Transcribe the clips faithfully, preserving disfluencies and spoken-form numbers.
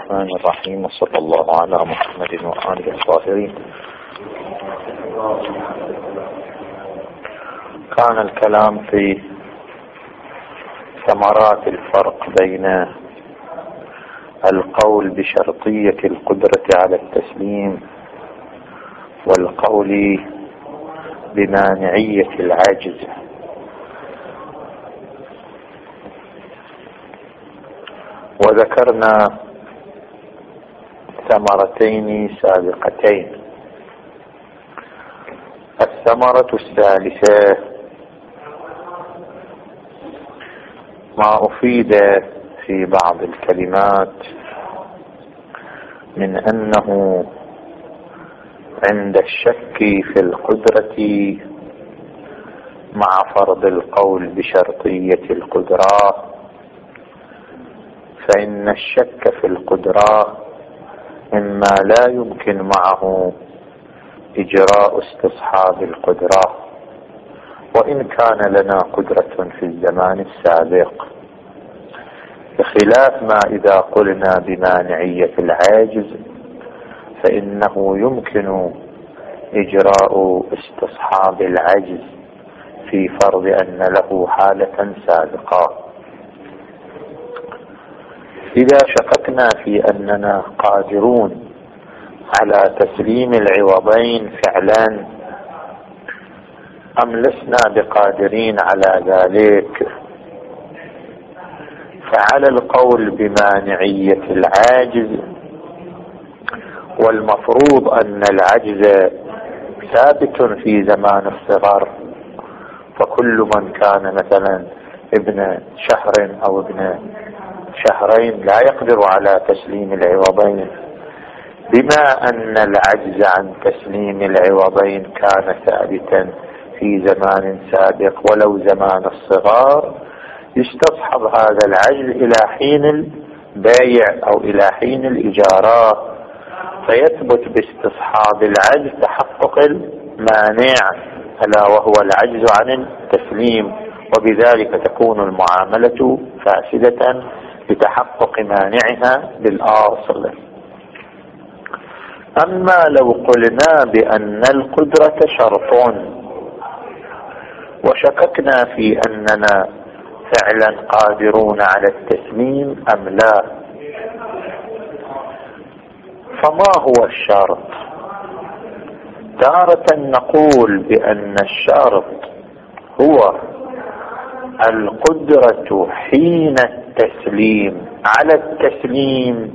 الرحمن الرحيم، وصلى الله على محمد وآله الطاهرين. كان الكلام في ثمرات الفرق بين القول بشرطية القدرة على التسليم والقول بمانعية العجز. وذكرنا ثمرتين سابقتين. الثمرة الثالثة ما أفيد في بعض الكلمات من أنه عند الشك في القدرة مع فرض القول بشرطية القدرة، فإن الشك في القدرة إما لا يمكن معه إجراء استصحاب القدرة، وإن كان لنا قدرة في الزمان السابق، بخلاف ما إذا قلنا بمانعية العاجز فإنه يمكن إجراء استصحاب العجز في فرض أن له حالة سابقة. إذا شككنا في أننا قادرون على تسليم العوضين فعلا أم لسنا بقادرين على ذلك، فعلى القول بمانعية العاجز، والمفروض أن العجز ثابت في زمان الصغر، فكل من كان مثلا ابن شهر أو ابن شهرين لا يقدر على تسليم العوضين، بما أن العجز عن تسليم العوضين كان ثابتا في زمان سابق ولو زمان الصغار، يستصحب هذا العجز إلى حين البيع أو إلى حين الإجارة، فيثبت باستصحاب العجز تحقق المانع ألا وهو العجز عن التسليم، وبذلك تكون المعاملة فاسدة بتحقق مانعها بالأصل. أما لو قلنا بأن القدرة شرط وشككنا في أننا فعلا قادرون على التسليم أم لا، فما هو الشرط؟ تارة نقول بأن الشرط هو القدرة حين التسليم على التسليم،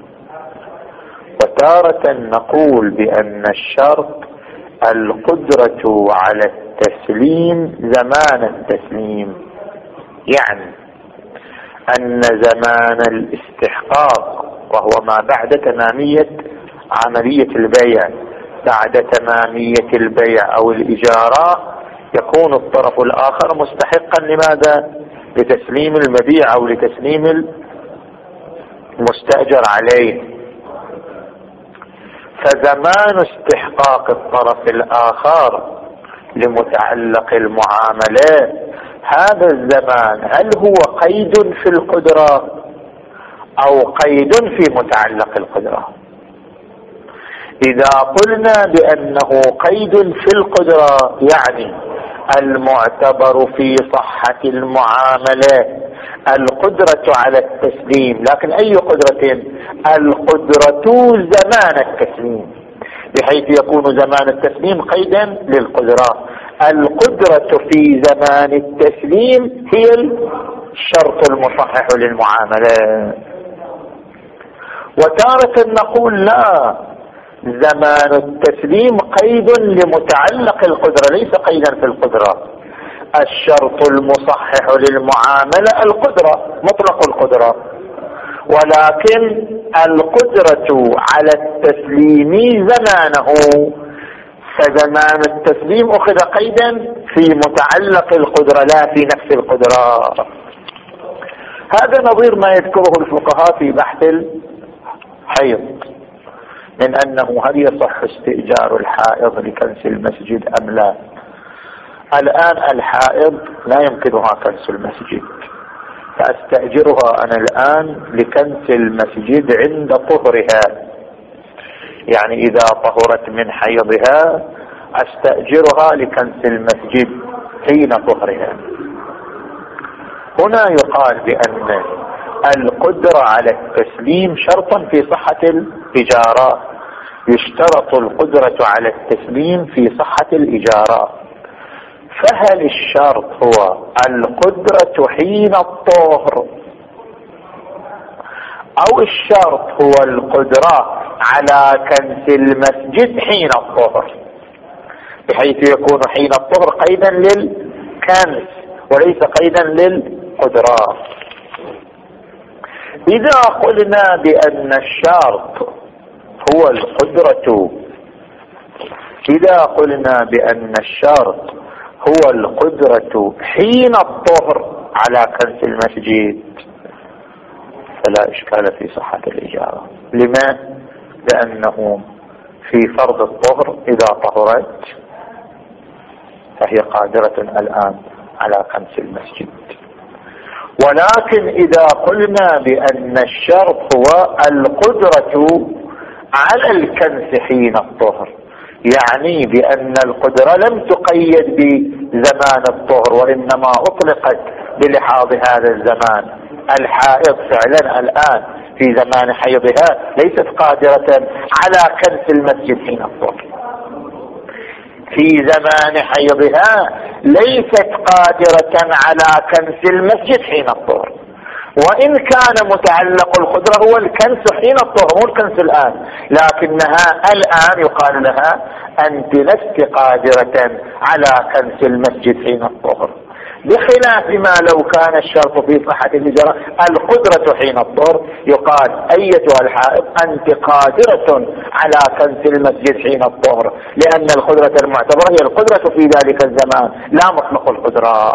وتارة نقول بأن الشرط القدرة على التسليم زمان التسليم، يعني أن زمان الاستحقاق وهو ما بعد تمامية عملية البيع، بعد تمامية البيع أو الإجارة يكون الطرف الآخر مستحقا لماذا؟ لتسليم المبيع أو لتسليم المستأجر عليه. فزمان استحقاق الطرف الآخر لمتعلق المعاملة، هذا الزمان هل هو قيد في القدرة أو قيد في متعلق القدرة؟ إذا قلنا بأنه قيد في القدرة يعني المعتبر في صحة المعاملة القدرة على التسليم، لكن أي قدرة؟ القدرة زمان التسليم، بحيث يكون زمان التسليم قيدا للقدرة. القدرة في زمان التسليم هي الشرط المصحح للمعاملة. وتارة نقول لا، زمان التسليم قيد لمتعلق القدرة ليس قيدا في القدرة. الشرط المصحح للمعاملة القدرة، مطلق القدرة، ولكن القدرة على التسليم زمانه، فزمان التسليم أخذ قيدا في متعلق القدرة لا في نفس القدرة. هذا نظير ما يذكره الفقهاء في بحث الحيض من أنه هل يصح استئجار الحائض لكنس المسجد أم لا. الآن الحائض لا يمكنها كنس المسجد، فأستأجرها أنا الآن لكنس المسجد عند طهرها، يعني إذا طهرت من حيضها أستأجرها لكنس المسجد حين طهرها. هنا يقال بأن القدرة على التسليم شرطا في صحة الإجارة، يشترط القدرة على التسليم في صحة الإجارة. فهل الشرط هو القدرة حين الطهر، أو الشرط هو القدرة على كنس المسجد حين الطهر، بحيث يكون حين الطهر قيدا للكنس وليس قيدا للقدرة؟ إذا قلنا بأن الشرط هو القدرة إذا قلنا بأن الشرط هو القدرة حين الطهر على كنس المسجد فلا إشكال في صحة الإجارة. لما؟ لأنه في فرض الطهر إذا طهرت فهي قادرة الآن على كنس المسجد. ولكن إذا قلنا بأن الشرط هو القدرة على الكنس حين الطهر، يعني بأن القدرة لم تقيد بزمان الطهر وإنما أطلقت بلحاظ هذا الزمان. الحائض فعلا الآن في زمان حيضها ليست قادرة على كنس المسجد حين الطهر، في زمان حيضها ليست قادرة على كنس المسجد حين الطهر، وإن كان متعلق القدرة هو الكنس حين الطهر مو الكنس الآن، لكنها الآن يقال لها أنت لست قادرة على كنس المسجد حين الطهر، بخلاف ما لو كان الشرط في صحة الإجارة القدرة حين الطهر يقال أيتها الحائض أنت قادرة على كنس المسجد حين الطهر، لأن القدرة المعتبرة هي القدرة في ذلك الزمان لا مطلق القدرة.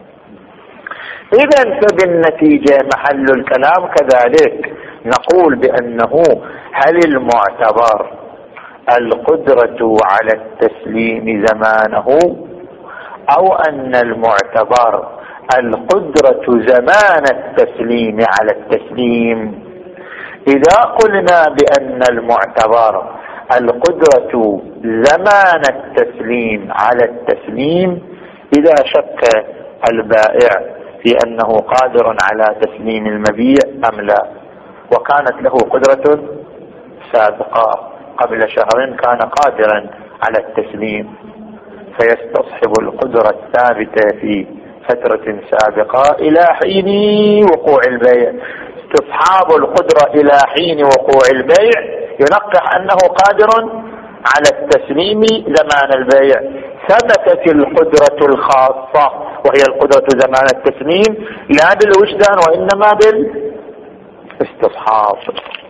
إذن فبالنتيجة محل الكلام كذلك نقول بأنه هل المعتبر القدرة على التسليم زمانه، أو أن المعتبر القدرة زمان التسليم على التسليم؟ إذا قلنا بأن المعتبر القدرة زمان التسليم على التسليم، إذا شك البائع في أنه قادر على تسليم المبيع أم لا، وكانت له قدرة سابقة قبل شهر كان قادرا على التسليم، فيستصحب القدرة الثابتة في فترة سابقة إلى حين وقوع البيع. استصحاب القدرة إلى حين وقوع البيع ينقح أنه قادر على التسليم زمان البيع. ثبتت القدرة الخاصة وهي القدرة زمان التسليم لا بالوجدان وإنما بالاستصحاب.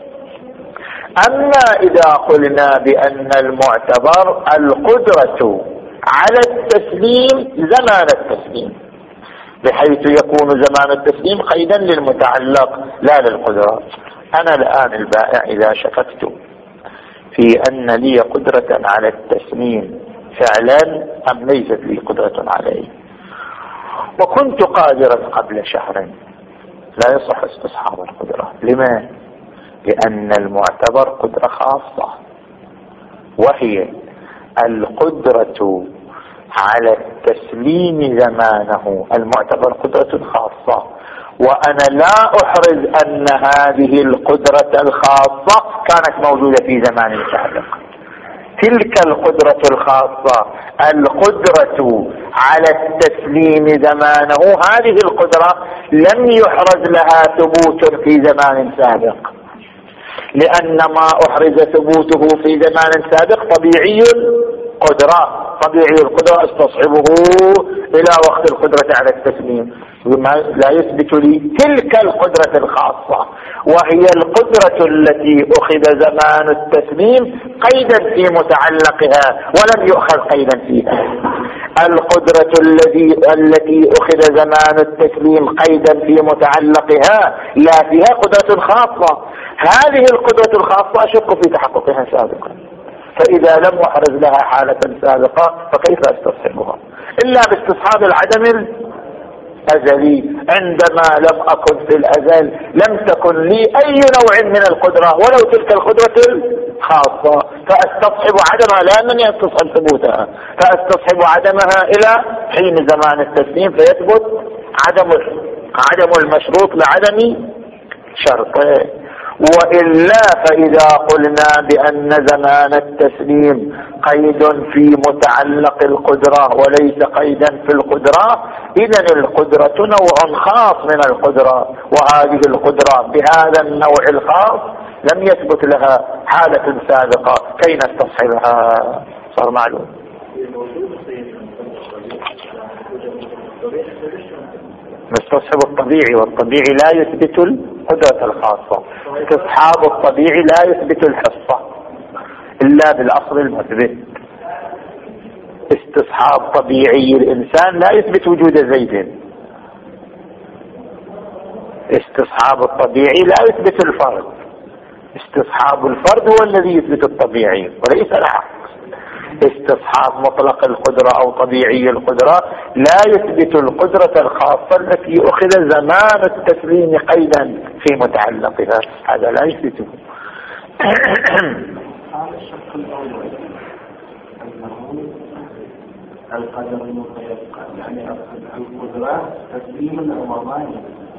أما إذا قلنا بأن المعتبر القدرة على التسليم زمان التسليم، بحيث يكون زمان التسليم قيدا للمتعلق لا للقدرة. أنا الآن البائع إذا شككت في أن لي قدرة على التسليم فعلا أم ليست لي قدرة عليه، وكنت قادرا قبل شهر، لا يصح استصحاب القدرة. لما؟ لأن المعتبر قدرة خاصة، وهي القدرة على التسليم زمانه. المعتبر قدرة خاصة، وأنا لا أحرز أن هذه القدرة الخاصة كانت موجودة في زمان سابق. تلك القدرة الخاصة القدرة على التسليم زمانه، هذه القدرة لم يحرز لها ثبوت في زمان سابق، لأن ما أحرز ثبوته في زمان سابق طبيعي القدرة، طبيعي القدرة استصحبه إلى وقت القدرة على التسليم، لا يثبت لي تلك القدرة الخاصة، وهي القدرة التي أخذ زمان التسليم قيدا في متعلقها ولم يؤخذ قيدا فيها. القدرة الذي التي أخذ زمان التسليم قيدا في متعلقها لا فيها قدرة خاصة، هذه القدرة الخاصة أشك في تحققها سابقا، فإذا لم أحرز لها حالة سابقة فكيف استصحبها إلا باستصحاب العدم أزلي، عندما لم أكن في الأزل لم تكن لي أي نوع من القدرة ولو تلك القدرة الخاصة، فأستصحب عدمها لأنني أستصحب ثبوتها، فأستصحب عدمها إلى حين زمان التسليم فيثبت عدم عدم المشروط لعدم شرطه. وإلا فإذا قلنا بأن زمان التسليم قيد في متعلق القدرة وليس قيدا في القدرة، إذن القدرة نوع خاص من القدرة، وهذه القدرة بهذا النوع الخاص لم يثبت لها حالة سابقة كي نستصحبها. صار معلوم؟ نستصحب الطبيعي، والطبيعي لا يثبت القدرة الخاصة. استصحاب الطبيعي لا يثبت الحصة إلا بالأصل المثبت. استصحاب طبيعي الإنسان لا يثبت وجود زيد. استصحاب الطبيعي لا يثبت الفرد. استصحاب الفرد هو الذي يثبت الطبيعي وليس العكس. استصحاب مطلق القدرة أو طبيعي القدرة لا يثبت القدرة الخاصة التي أخذ زمان التسليم قيدا في متعلقها، هذا لا يثبته. هذا الشق الأول أنه القدر المتيقن، يعني القدرة تسليم الأمرين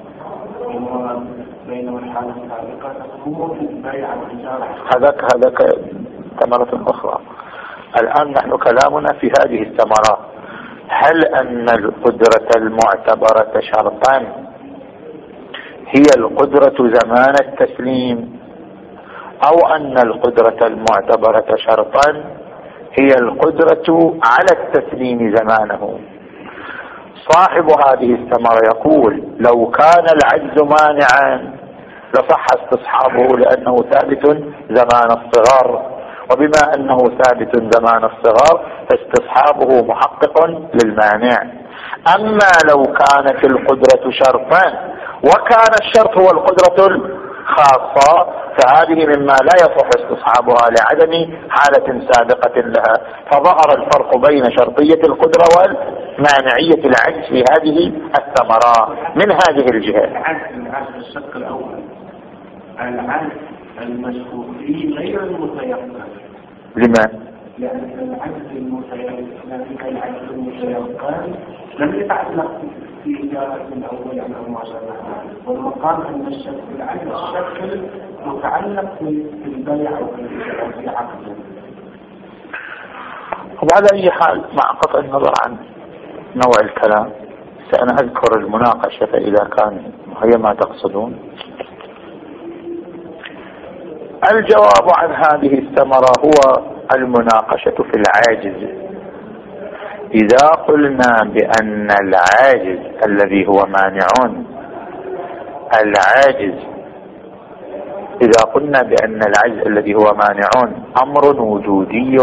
بينما الحالة السابقة تكون في البيع والإجارة. هذاك هذاك ثمرة أخرى. الآن نحن كلامنا في هذه الثمرات. هل أن القدرة المعتبرة شرطا هي القدرة زمان التسليم، أو أن القدرة المعتبرة شرطا هي القدرة على التسليم زمانه؟ صاحب هذه الثمرة يقول لو كان العجز مانعا لصح استصحابه لأنه ثابت زمان الصغر، وبما أنه ثابت زمان الصغر فاستصحابه محقق للمانع. أما لو كانت القدرة شرطا وكان الشرط هو القدرة الخاصة فهذه مما لا يصح استصحابها لعدم حالة سابقة لها. فظهر الفرق بين شرطية القدرة والمانعية العجز في هذه الثمرة من هذه الجهة. العجز الشق الأول العجز المشروط فيه غير المتيقن. لما؟ لأن العجز المتيقن العجز المتيقن لم يتعلق في إجارة الأول أو ما شابه، والمقام أن الشكل العجز الشكل متعلق بالبيع أو في عقده. وعلى أي حال مع قطع النظر عن نوع الكلام سأنا أذكر المناقشة إذا كان هي ما تقصدون. الجواب عن هذه الثمرة هو المناقشة في العاجز. إذا قلنا بأن العاجز الذي هو مانع، العاجز إذا قلنا بأن العجز الذي هو مانع أمر وجودي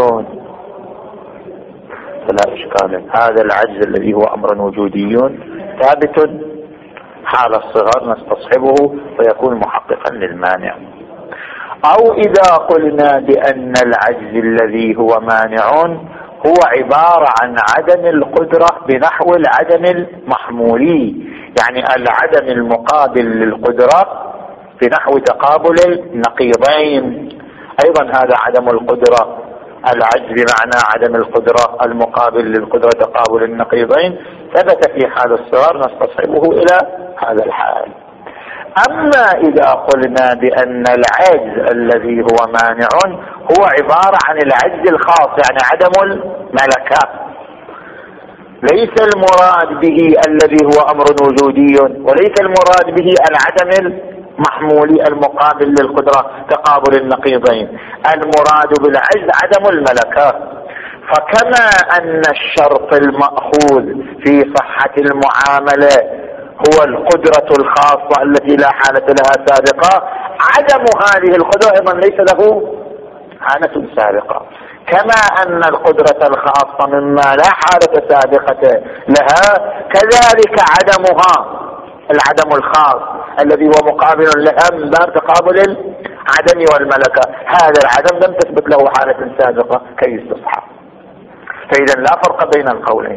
فلا إشكال. هذا العجز الذي هو أمر وجودي ثابت حال الصغر نستصحبه ويكون محققا للمانع. أو إذا قلنا بأن العجز الذي هو مانع هو عبارة عن عدم القدرة بنحو العدم المحمولي، يعني العدم المقابل للقدرة بنحو تقابل النقيضين، أيضا هذا عدم القدرة. العجز بمعنى عدم القدرة المقابل للقدرة تقابل النقيضين ثبت في حال الصغر نستصحبه إلى هذا الحال. أما إذا قلنا بأن العجز الذي هو مانع هو عبارة عن العجز الخاص، يعني عدم الملكة، ليس المراد به الذي هو أمر وجودي، وليس المراد به العدم المحمولي المقابل للقدرة تقابل النقيضين، المراد بالعجز عدم الملكة. فكما أن الشرط المأخوذ في صحة المعاملة هو القدرة الخاصة التي لا حالة لها سابقة، عدم هذه القدرة أيضا ليس له حالة سابقة. كما أن القدرة الخاصة مما لا حالة سابقة لها كذلك عدمها العدم الخاص الذي هو مقابل لها من باب تقابل العدم والملكة، هذا العدم لم تثبت له حالة سابقة كي يستصحب. فإذا لا فرق بين القولين.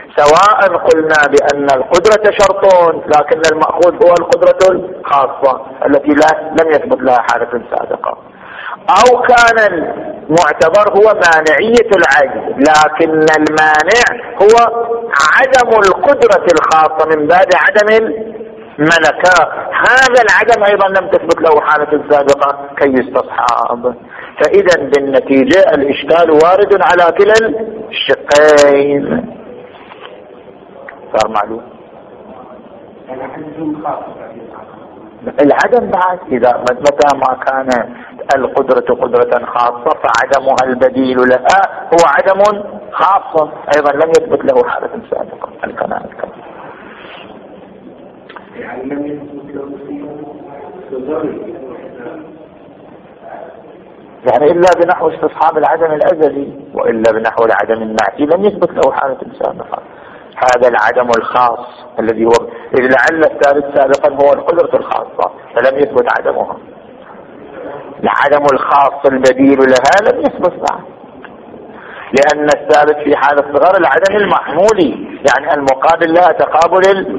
سواء قلنا بأن القدرة شرط لكن المأخوذ هو القدرة الخاصة التي لا لم يثبت لها حالة سابقة، أو كان المعتبر هو مانعية العجز لكن المانع هو عدم القدرة الخاصة من باب عدم الملكة، هذا العدم أيضا لم تثبت له حالة سابقة كي يستصحاب. فإذا بالنتيجة الإشكال وارد على كلا الشقين. صار معلوم العدم بعد إذا متى ما كان القدرة قدرة خاصة فعدمها البديل لها هو عدم خاص أيضا لم يثبت له حالة سابقة. الكلام الكلام يعني لم يثبت له يعني إلا بنحو استصحاب العدم الأزلي، وإلا بنحو العدم النعتي لم يثبت له حالة سابقة. هذا العدم الخاص الذي هو إذ لعل الثالث سابقا هو القدرة الخاصة فلم يثبت عدمها، العدم الخاص البديل لها لم يثبت بعد، لأن الثالث في حالة صغر العدم المحمولي يعني المقابل لها تقابل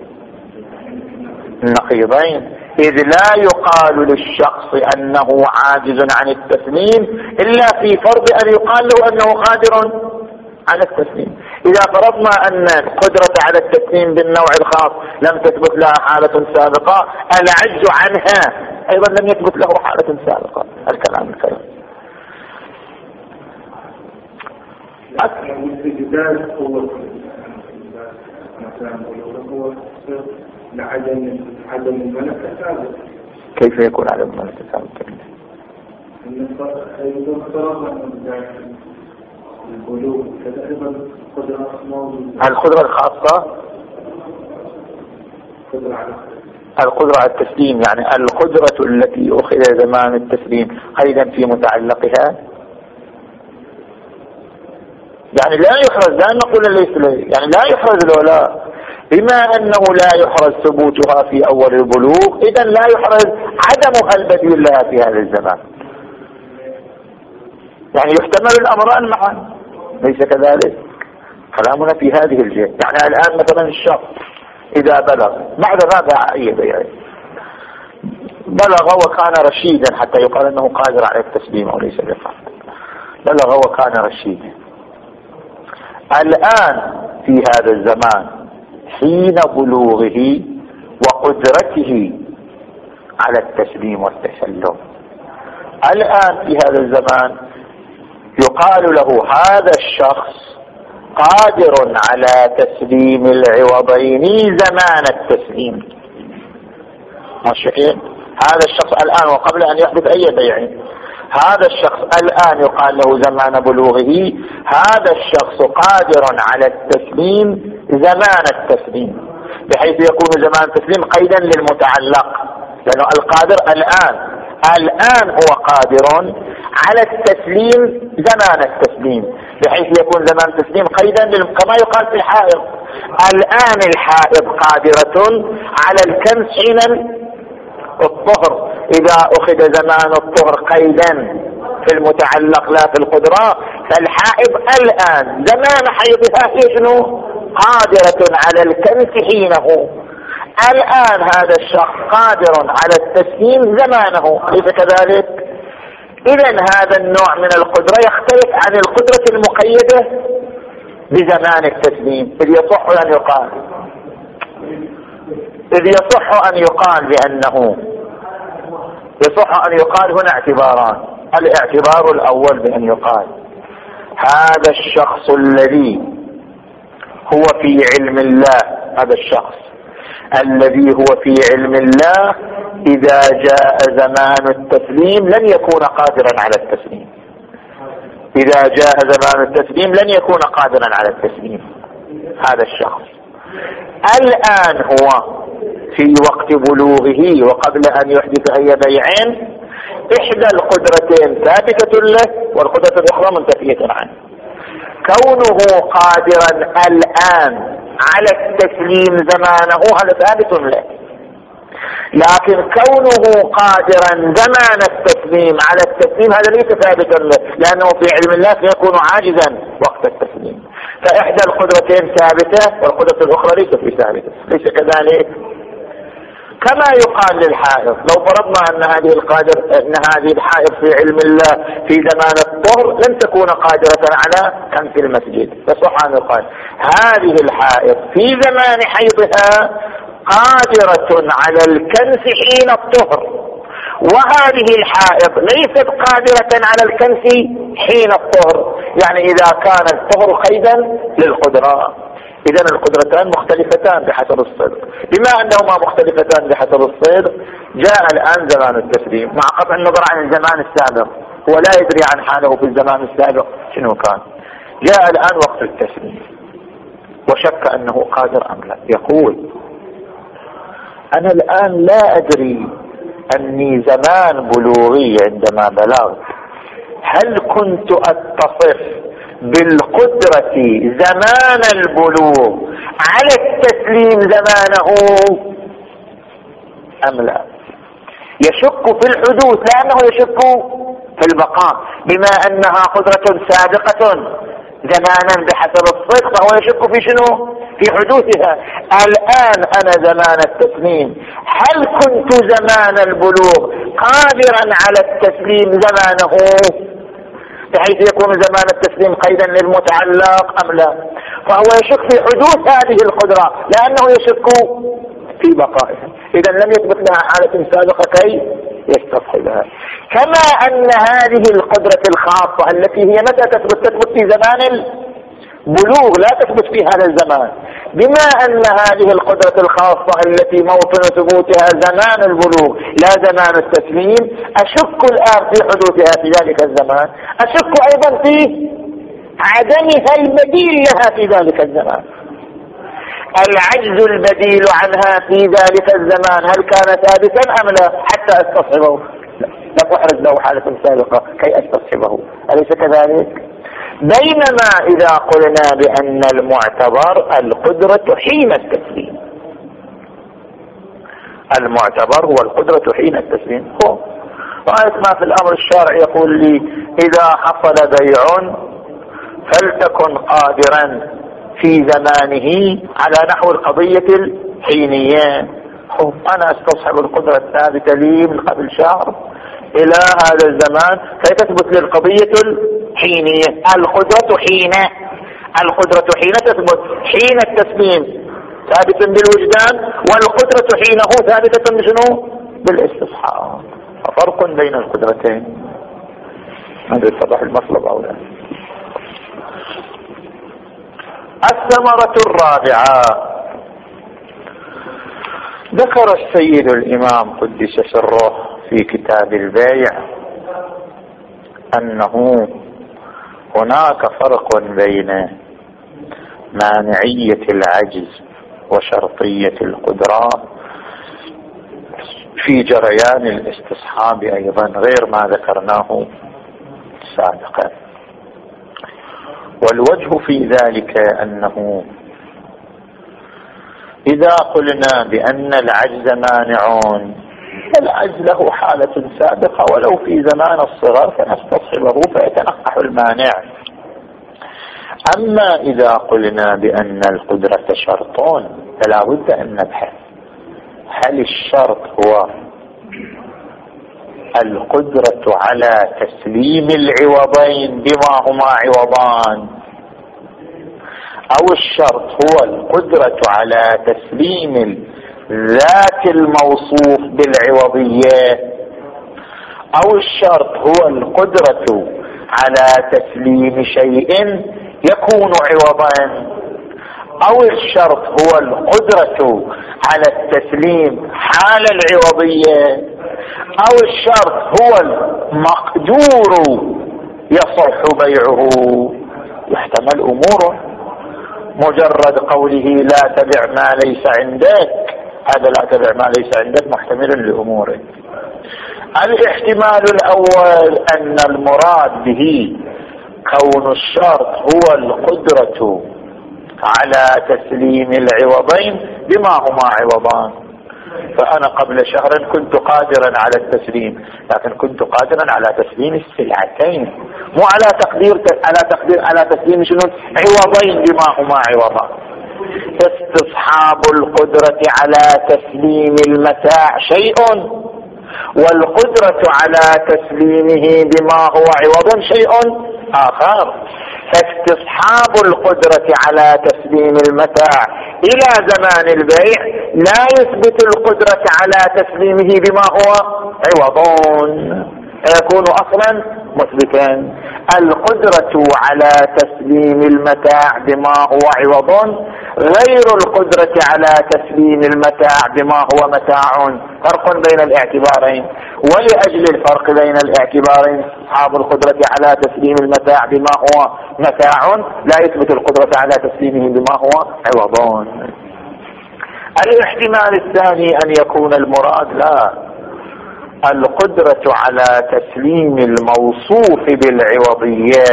النقيضين، إذ لا يقال للشخص أنه عاجز عن التسليم إلا في فرض أن يقال له أنه قادر على التسليم. إذا فرضنا أن القدرة على التسليم بالنوع الخاص لم تثبت لها حالة سابقة العجز عنها أيضا لم يثبت له حالة سابقة. الكلام الكلام الاستجداد هو مثلا هو لعدم عدم الملكة ثابت. كيف يكون عدم الملكة ثابت؟ البلوغ كذا أيضا قدرة القدرة الخاصة القدرة على التسليم يعني القدرة التي أخذ زمان التسليم قيدا في متعلقها، يعني لا يحرز لا نقول ليس له يعني لا يحرز له لا، بما أنه لا يحرز ثبوتها في أول البلوغ إذن لا يحرز عدمها البديل لها في هذا الزمان. يعني يحتمل الأمران معا ليس كذلك؟ كلامنا في هذه الجهة. يعني الآن مثلا الشخص إذا بلغ بعد ماذا أي بيعه بلغ وكان رشيدا حتى يقال أنه قادر على التسليم أو ليس بقادر، بلغ وكان رشيدا الآن في هذا الزمان حين بلوغه وقدرته على التسليم والتسلم، الآن في هذا الزمان يقال له هذا الشخص قادر على تسليم العوضين زمان التسليم. ماشي، هذا الشخص الآن وقبل أن يحدث أي بيع، هذا الشخص الآن يقال له زمان بلوغه هذا الشخص قادر على التسليم زمان التسليم، بحيث يكون زمان التسليم قيدا للمتعلق، لأنه القادر الآن الآن هو قادر على التسليم زمان التسليم، بحيث يكون زمان التسليم قيدا كما يقال في الحائض. الآن الحائض قادرة على الكنس حين الطهر، إذا أخذ زمان الطهر قيدا في المتعلق لا في القدرة، فالحائض الآن زمان حيضها شنو؟ قادرة على الكنس حينه. الآن هذا الشخص قادر على التسليم زمانه، ليس كذلك؟ إذن هذا النوع من القدرة يختلف عن القدرة المقيدة بزمان التسليم، إذ يصح أن يقال إذ يصح أن يقال بأنه يصح أن يقال هنا اعتباران. الاعتبار الأول بأن يقال هذا الشخص الذي هو في علم الله، هذا الشخص الذي هو في علم الله إذا جاء زمان التسليم لن يكون قادرا على التسليم، إذا جاء زمان التسليم لن يكون قادرا على التسليم. هذا الشخص الآن هو في وقت بلوغه وقبل أن يحدث أي بيعين إحدى القدرتين ثابتة له والقدرة الأخرى منتفية عنه. كونه قادرا الآن على التسليم زمانه هذا ثابت له، لكن كونه قادرا زمان التسليم على التسليم هذا ليس ثابتا له، لأنه في علم الله سيكون عاجزا وقت التسليم. فإحدى القدرتين ثابتة والقدرة الأخرى ليست بثابتة، ليس كذلك؟ كما يقال للحائض، لو فرضنا أن هذه القادر أن هذه الحائض في علم الله في زمان الطهر لن تكون قادرة على كنس المسجد، فصح أن يقال هذه الحائض في زمان حيضها قادرة على الكنس حين الطهر، وهذه الحائض ليست قادرة على الكنس حين الطهر، يعني إذا كان الطهر قيدا للقدرة. إذن القدرتان مختلفتان بحسب الصدق. بما أنهما مختلفتان بحسب الصدق جاء الآن زمان التسليم، مع قطع النظر عن الزمان السابق، هو لا يدري عن حاله في الزمان السابق شنو كان. جاء الآن وقت التسليم وشك أنه قادر أم لا، يقول أنا الآن لا أدري أني زمان بلوغي عندما بلغت هل كنت أتصف بالقدرة زمان البلوغ على التسليم زمانه أم لا. يشك في الحدوث لأنه يشك في البقاء، بما أنها قدرة سابقة زمانا بحسب الصدق فهو يشك في شنو؟ في حدوثها. الآن أنا زمان التسليم هل كنت زمان البلوغ قادرا على التسليم زمانه بحيث يكون زمان التسليم قيدا للمتعلق أم لا؟ فهو يشك في حدوث هذه القدرة لأنه يشك في بقائها. إذا لم يثبت لها حالة سابقة كي يستصحبها. كما أن هذه القدرة الخاصة التي هي متى تثبت؟ تثبت في زمان البلوغ لا تثبت في هذا الزمان. بما أن هذه القدرة الخاصة التي موطن ثبوتها زمان البلوغ لا زمان التسليم، أشك الآن في حدوثها في ذلك الزمان، أشك أيضا في عدمها البديل لها في ذلك الزمان. العجز البديل عنها في ذلك الزمان هل كان ثابتا أم لا حتى استصحبه؟ لم أحرز له حالة سابقة كي استصحبه، أليس كذلك؟ بينما إذا قلنا بأن المعتبر القدرة حين التسليم، المعتبر هو القدرة حين التسليم. هو رأيت ما في الأمر الشارع يقول لي إذا حصل بيع فلتكن قادرا في زمانه على نحو القضية الحينية. أنا استصحب القدرة الثابتة لي من قبل شهر إلى هذا الزمان كي تثبت للقضية الحينية. القدرة حين القدرة حين تثبت حين التسليم ثابت بالوجدان، والقدرة حينه ثابتة بشنو؟ بالاستصحاب. ففرق بين القدرتين. هذا يتضح المطلب أو لا؟ الثمرة الرابعة، ذكر السيد الإمام قدس سره في كتاب البيع أنه هناك فرق بين مانعية العجز وشرطية القدرة في جريان الاستصحاب أيضا غير ما ذكرناه سابقا. والوجه في ذلك أنه إذا قلنا بأن العجز مانع، العجز له حالة سابقة ولو في زمان الصغر فنستصحبه فيتنقح المانع. أما إذا قلنا بأن القدرة شرط فلا بد أن نبحث هل الشرط هو القدرة على تسليم العوضين بما هما عوضان، أو الشرط هو القدرة على تسليم ذات الموصوف بالعوضية، أو الشرط هو القدرة على تسليم شيء يكون عوضا، أو الشرط هو القدرة على التسليم حال العوضية، أو الشرط هو المقدور يصح بيعه. يحتمل أموره. مجرد قوله لا تبع ما ليس عندك، هذا لا تبع ما ليس عندك محتمل لأموره. الاحتمال الأول أن المراد به كون الشرط هو القدرة على تسليم العوضين بما هما عوضان. فأنا قبل شهر كنت قادرا على التسليم، لكن كنت قادرا على تسليم السلعتين مو على تقدير على تقدير على تسليم شنو عوضين بما هما عوضان. استصحاب القدرة على تسليم المتاع شيء، والقدرة على تسليمه بما هو عوض شيء آخر. فاستصحاب القدرة على تسليم المتاع إلى زمان البيع لا يثبت القدرة على تسليمه بما هو عوض، يكون أصلا مثبتا. القدرة على تسليم المتاع بما هو عوض غير القدرة على تسليم المتاع بما هو متاع، فرق بين الاعتبارين. ولأجل الفرق بين الاعتبارين أصحاب القدرة على تسليم المتاع بما هو متاع لا يثبت القدرة على تسليمه بما هو عوض. الاحتمال الثاني أن يكون المراد لا، القدرة على تسليم الموصوف بالعوضية.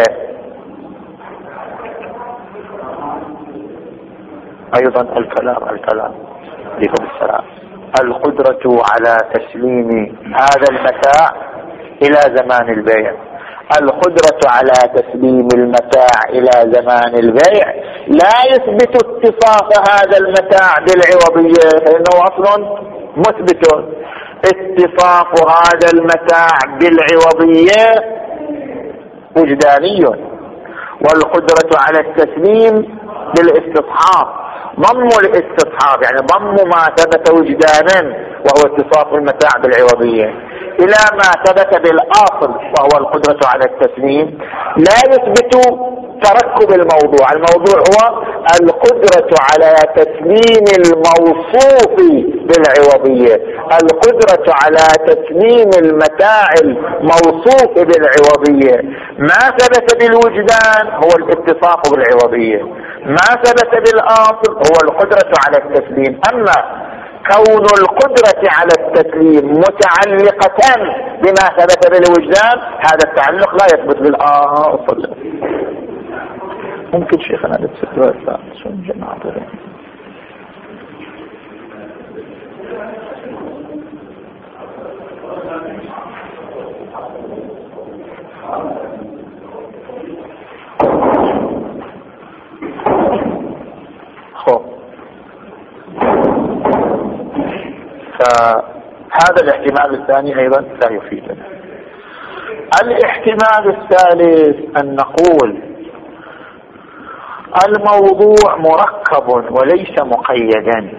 أيضا الكلام الكلام عليكم السلام. القدرة على تسليم هذا المتاع إلى زمان البيع، القدرة على تسليم المتاع إلى زمان البيع لا يثبت اتصاف هذا المتاع بالعوضية، فإنه أصل مثبت. اتصاف هذا المتاع بالعوضية وجداني، والقدرة على التسليم بالاستصحاب. ضم الاستصحاب يعني ضم ما ثبت وجدانا وهو اتصاف المتاع بالعوضية إلى ما ثبت بالآصل وهو القدرة على التسليم لا يثبت تركب الموضوع. الموضوع هو القدرة على تسليم الموصوف بالعوضية، القدرة على تسليم المتاع الموصوف بالعوضية. ما ثبت بالوجدان هو الاتصاف بالعوضية، ما ثبت بالآصل هو القدرة على التسليم. أما كون القدرة على التسليم متعلقة بما ثبت بالوجدان هذا التعلق لا يثبت بالآصل. ممكن شيخنا نتسكر شو جماعة خب. فهذا الاحتمال الثاني أيضا لا يفيدنا. الاحتمال الثالث أن نقول الموضوع مركب وليس مقيدا.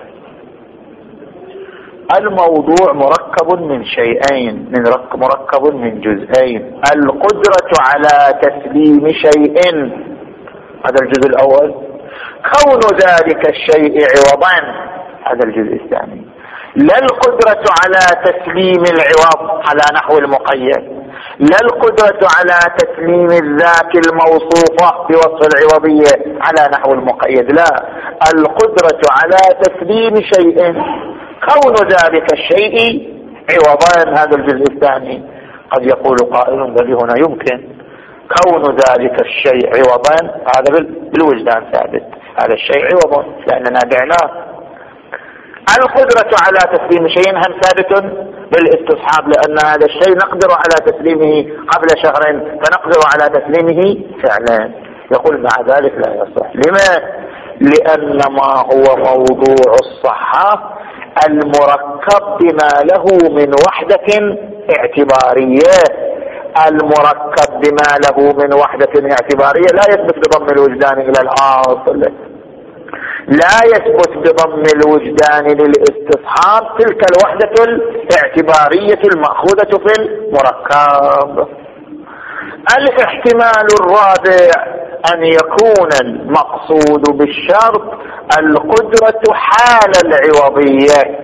الموضوع مركب من شيئين، من مركب من جزئين. القدرة على تسليم شيء، هذا الجزء الأول، كون ذلك الشيء عوضا، هذا الجزء الثاني. لا القدرة على تسليم العوض على نحو المقيد، لا القدرة على تسليم الذات الموصوفة بوصف العوضية على نحو المقيد، لا، القدرة على تسليم شيء كون ذلك الشيء عوضا، هذا الجزء الثاني. قد يقول قائل بل هنا يمكن كون ذلك الشيء عوضا، هذا بالوجدان ثابت، هذا الشيء عوضا لأننا بعناه. القدرة على تسليم شيء هم ثابت بالاستصحاب، لأن هذا الشيء نقدر على تسليمه قبل شهر فنقدر على تسليمه فعلا. يقول مع ذلك لا يصح. لما؟ لأن ما هو موضوع الصحة المركب بما له من وحدة اعتبارية. المركب بما له من وحدة اعتبارية لا يثبت بضم الوجدان إلى الآصل، لا يثبت بضم الوجدان للاستصحاب تلك الوحدة الاعتبارية المأخوذة في المركب. الاحتمال الرابع أن يكون المقصود بالشرط القدرة حال العوضية،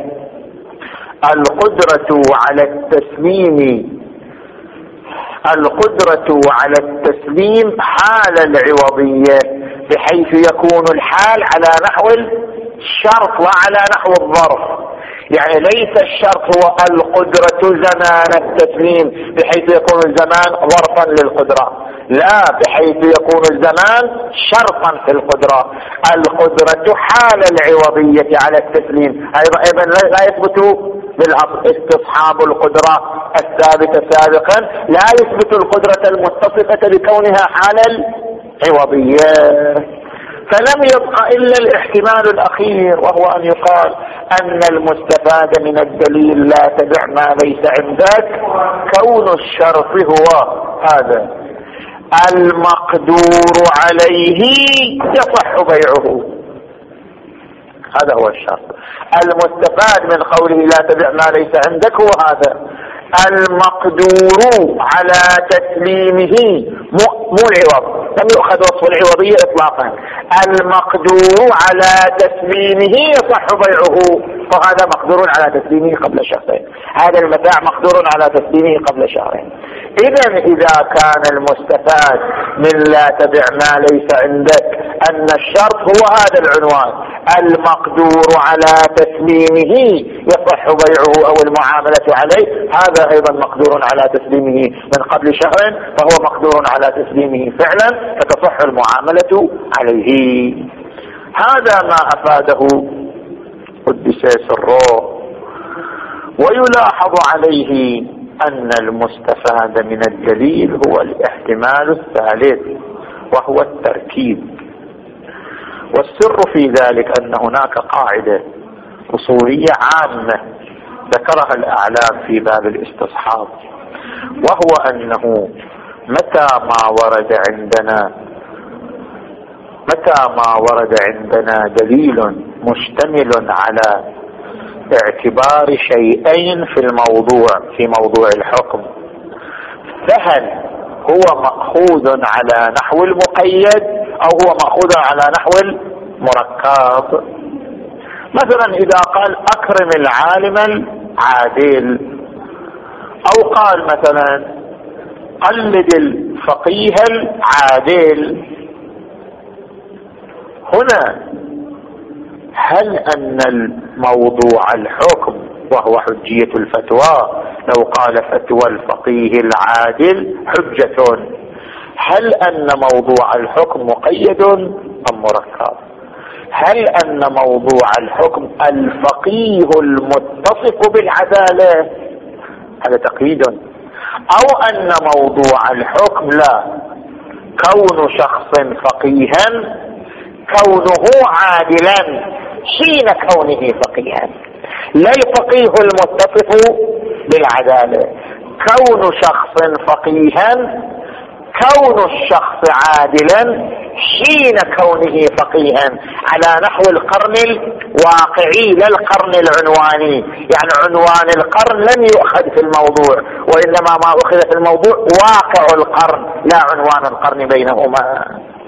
القدرة على التسليم، القدرة على التسليم حال العوضية، بحيث يكون الحال على نحو الشرط وعلى نحو الظرف. يعني ليس الشرط هو القدرة زمان التسليم بحيث يكون الزمان ظرفا للقدرة، لا، بحيث يكون الزمان شرطا في القدرة. القدرة حال العوضية على التسليم أيضا لا يثبت بالأصل. استصحاب القدرة الثابتة سابقا لا يثبت القدرة المتصفة بكونها حال العوضية. فلم يبقى إلا الاحتمال الأخير، وهو أن يقال أن المستفاد من الدليل لا تبع ما ليس عندك كون الشرط هو هذا المقدور عليه يصح بيعه. هذا هو الشرط. المستفاد من قوله لا تبع ما ليس عندك هو هذا المقدور على تسليمه، مو العوض، لم يؤخذ وصف العوضية إطلاقا. المقدور على تسليمه يصح بيعه، فهذا مقدور على تسليمه قبل شهرين، هذا المتاع مقدور على تسليمه قبل شهرين. إذن إذا كان المستفاد من لا تبع ما ليس عندك أن الشرط هو هذا العنوان المقدور على تسليمه يصح بيعه أو المعاملة عليه، هذا أيضا مقدور على تسليمه من قبل شهر، فهو مقدور على تسليمه فعلا، فتصح المعاملة عليه. هذا ما أفاده قدس سره. ويلاحظ عليه أن المستفاد من الدليل هو الاحتمال الثالث وهو التركيب. والسر في ذلك أن هناك قاعدة أصولية عامة ذكرها الأعلام في باب الاستصحاب، وهو أنه متى ما ورد عندنا متى ما ورد عندنا دليل مشتمل على اعتبار شيئين في الموضوع في موضوع الحكم، فهل هو مأخوذ على نحو المقيد أو هو مأخوذ على نحو المركب؟ مثلا إذا قال أكرم العالم العادل، أو قال مثلا قلد الفقيه العادل، هنا هل أن الموضوع الحكم وهو حجية الفتوى، لو قال فتوى الفقيه العادل حجة، هل أن موضوع الحكم مقيد أم مركب؟ هل أن موضوع الحكم الفقيه المتصف بالعدالة، هذا تقييد، أو أن موضوع الحكم لا، كون شخص فقيها كونه عادلا حين كونه فقيها، لا الفقيه المتصف بالعدالة، كون شخص فقيها كون الشخص عادلا حين كونه فقيها، على نحو القرن الواقعي لا القرن العنواني. يعني عنوان القرن لم يؤخذ في الموضوع، وإنما ما أخذ في الموضوع واقع القرن لا عنوان القرن بينهما.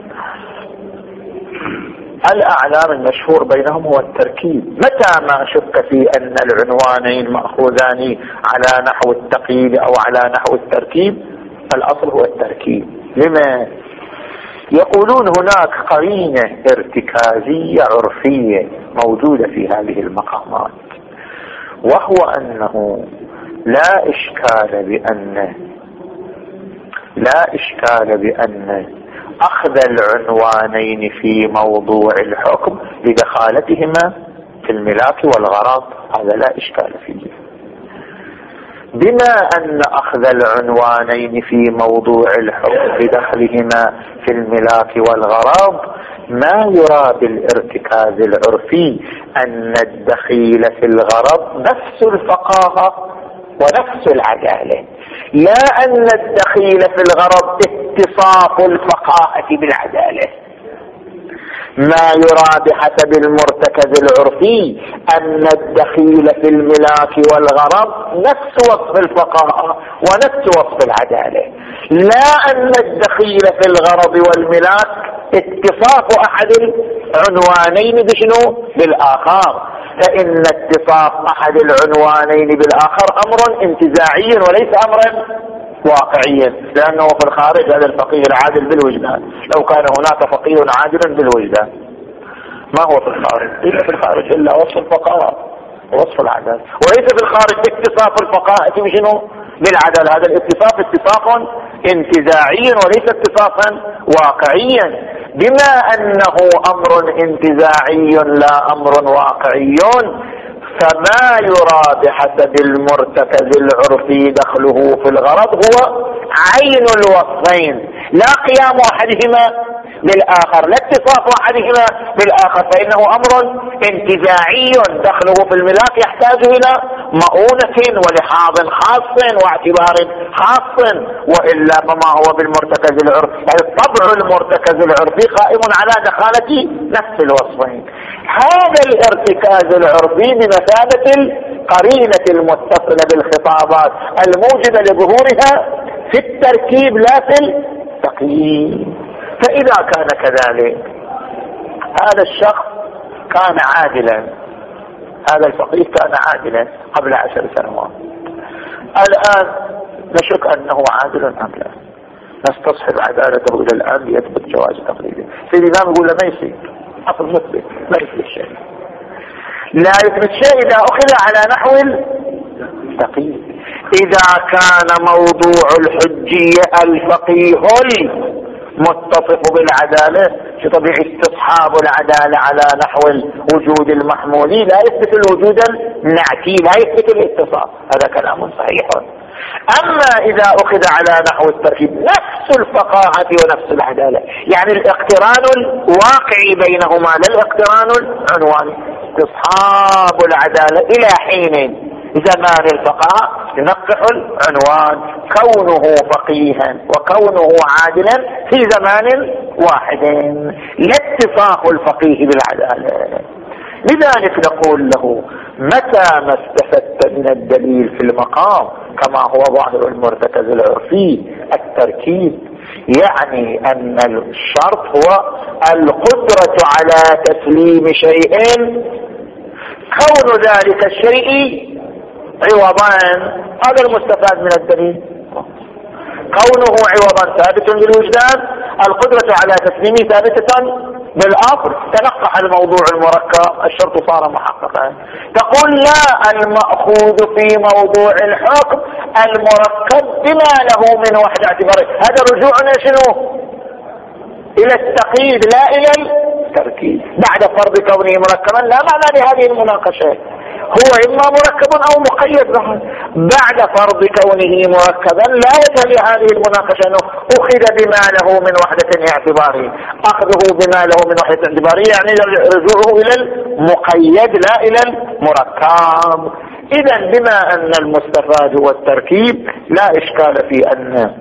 الأعلام المشهور بينهم هو التركيب. متى ما شك في أن العنوانين مأخوذان على نحو التقييد أو على نحو التركيب، الأصل هو التركيب. لما؟ يقولون هناك قرينة ارتكازية عرفية موجودة في هذه المقامات، وهو أنه لا إشكال بأن لا إشكال بأن أخذ العنوانين في موضوع الحكم لدخالتهما في الملاك والغرض، هذا لا إشكال فيه. بما أن أخذ العنوانين في موضوع الحكم بدخلهما في الملاك والغرض، ما يرى بالارتكاز العرفي أن الدخيل في الغرض نفس الفقاهة ونفس العدالة، لا أن الدخيل في الغرض اتصاف الفقاهة بالعدالة. ما يرى بحسب المرتكز العرفي أن الدخيل في الملاك والغرض نفس وصف الفقاهة ونفس وصف العدالة، لا أن الدخيل في الغرض والملاك اتصاف أحد العنوانين بشنو؟ بالآخر، فإن اتصاف أحد العنوانين بالآخر أمر انتزاعي وليس أمرا واقعيا، لأنه في الخارج هذا الفقيه العادل بالوجدان، لو كان هناك فقيه عادل بالوجدان ما هو في الخارج؟ إلا في الخارج إلا وصف الفقهاء، وصف العدالة، وليس في الخارج اتصاف الفقاهة بشنو؟ بالعدالة. هذا الاتصاف اتصاف انتزاعي وليس اتصافا واقعيا، بما أنه أمر انتزاعي لا أمر واقعي، فما يرى بحسب المرتكز العرفي دخله في الغرض هو عين الوصفين، لا قيام أحدهما بالآخر، لا اتصاف أحدهما بالآخر، فإنه أمر انتزاعي دخله في الملاك يحتاج إلى مؤونة ولحاظ خاص واعتبار خاص، وإلا فما هو بالمرتكز العرفي، يعني طبع المرتكز العرفي قائم على دخالة نفس الوصفين. هذا الارتكاز العرفي بمثابة القرينة المتصلة بالخطابات الموجبة لظهورها في التركيب لا في التقييد. فإذا كان كذلك هذا الشخص كان عادلا، هذا الفقيه كان عادلا قبل عشر سنوات، الآن نشك أنه عادل أم لا، نستصحب عدالته إلى الآن ليثبت جواز تقليده. سيدي الإمام يقول له ما يصير، أصل مثبت لا يثبت شيء، لا يثبت شيء إذا أخذ على نحو التقييد. إذا كان موضوع الحجية الفقيه متصف بالعدالة، في طبيعي استصحاب العدالة على نحو الوجود المحمولي لا يثبت الوجود النعتي، لا يثبت الاتصاف، هذا كلام صحيح. أما إذا أخذ على نحو التركيب نفس الفقاهة ونفس العدالة، يعني الاقتران الواقعي بينهما لا الاقتران العنواني، استصحاب العدالة إلى حين زمان الفقهاء ينقح العنوان كونه فقيها وكونه عادلا في زمان واحد، لا اتصاف الفقيه بالعدالة. لذلك نقول له متى ما استفدت من الدليل في المقام كما هو ظاهر المرتكز العرفي التركيب، يعني أن الشرط هو القدرة على تسليم شيء كون ذلك الشيء عوضان، هذا المستفاد من الدليل، كونه عوضا ثابت بالوجدان، القدرة على تسليمه ثابتة بالأصل، تنقح الموضوع المركب الشرط صار محققا. تقول لا، المأخوذ في موضوع الحكم المركب بما له من وحدة اعتبارية، هذا رجوعنا شنو؟ إلى التقييد لا إلى التركيب بعد فرض كونه مركبا. لا معنى لهذه المناقشة، هو إما مركب أو مقيد به. بعد فرض كونه مركبا لا يجري هذه المناقشة أنه أخذ بما له من وحدة اعتبارية، أخذه بما له من وحدة اعتبارية يعني رجوعه إلى المقيد لا إلى المركب. إذن بما أن المستفاد هو التركيب لا إشكال في أن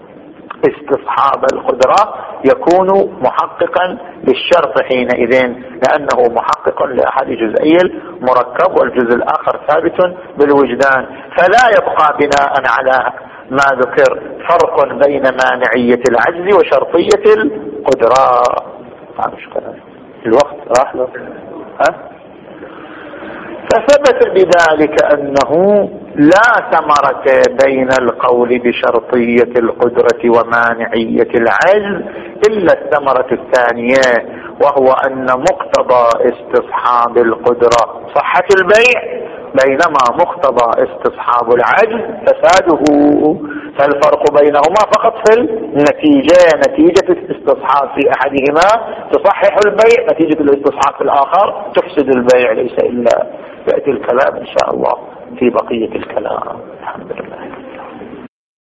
استصحاب القدرة يكون محققا للشرط حينئذ، لأنه محقق لأحد جزئي المركب والجزء الآخر ثابت بالوجدان. فلا يبقى بناء على ما ذكر فرق بين مانعية العجز وشرطية القدرة. الوقت راح له ها؟ فثبت بذلك أنه لا ثمرة بين القول بشرطية القدرة ومانعية العجز إلا الثمرة الثانية، وهو أن مقتضى استصحاب القدرة صحة البيع، بينما مقتضى استصحاب العجز فساده. فالفرق بينهما فقط في النتيجة، نتيجة الاستصحاب في أحدهما تصحح البيع، نتيجة الاستصحاب في الآخر تفسد البيع. ليس إلا يأتي الكلام إن شاء الله في بقية الكلام. الحمد لله.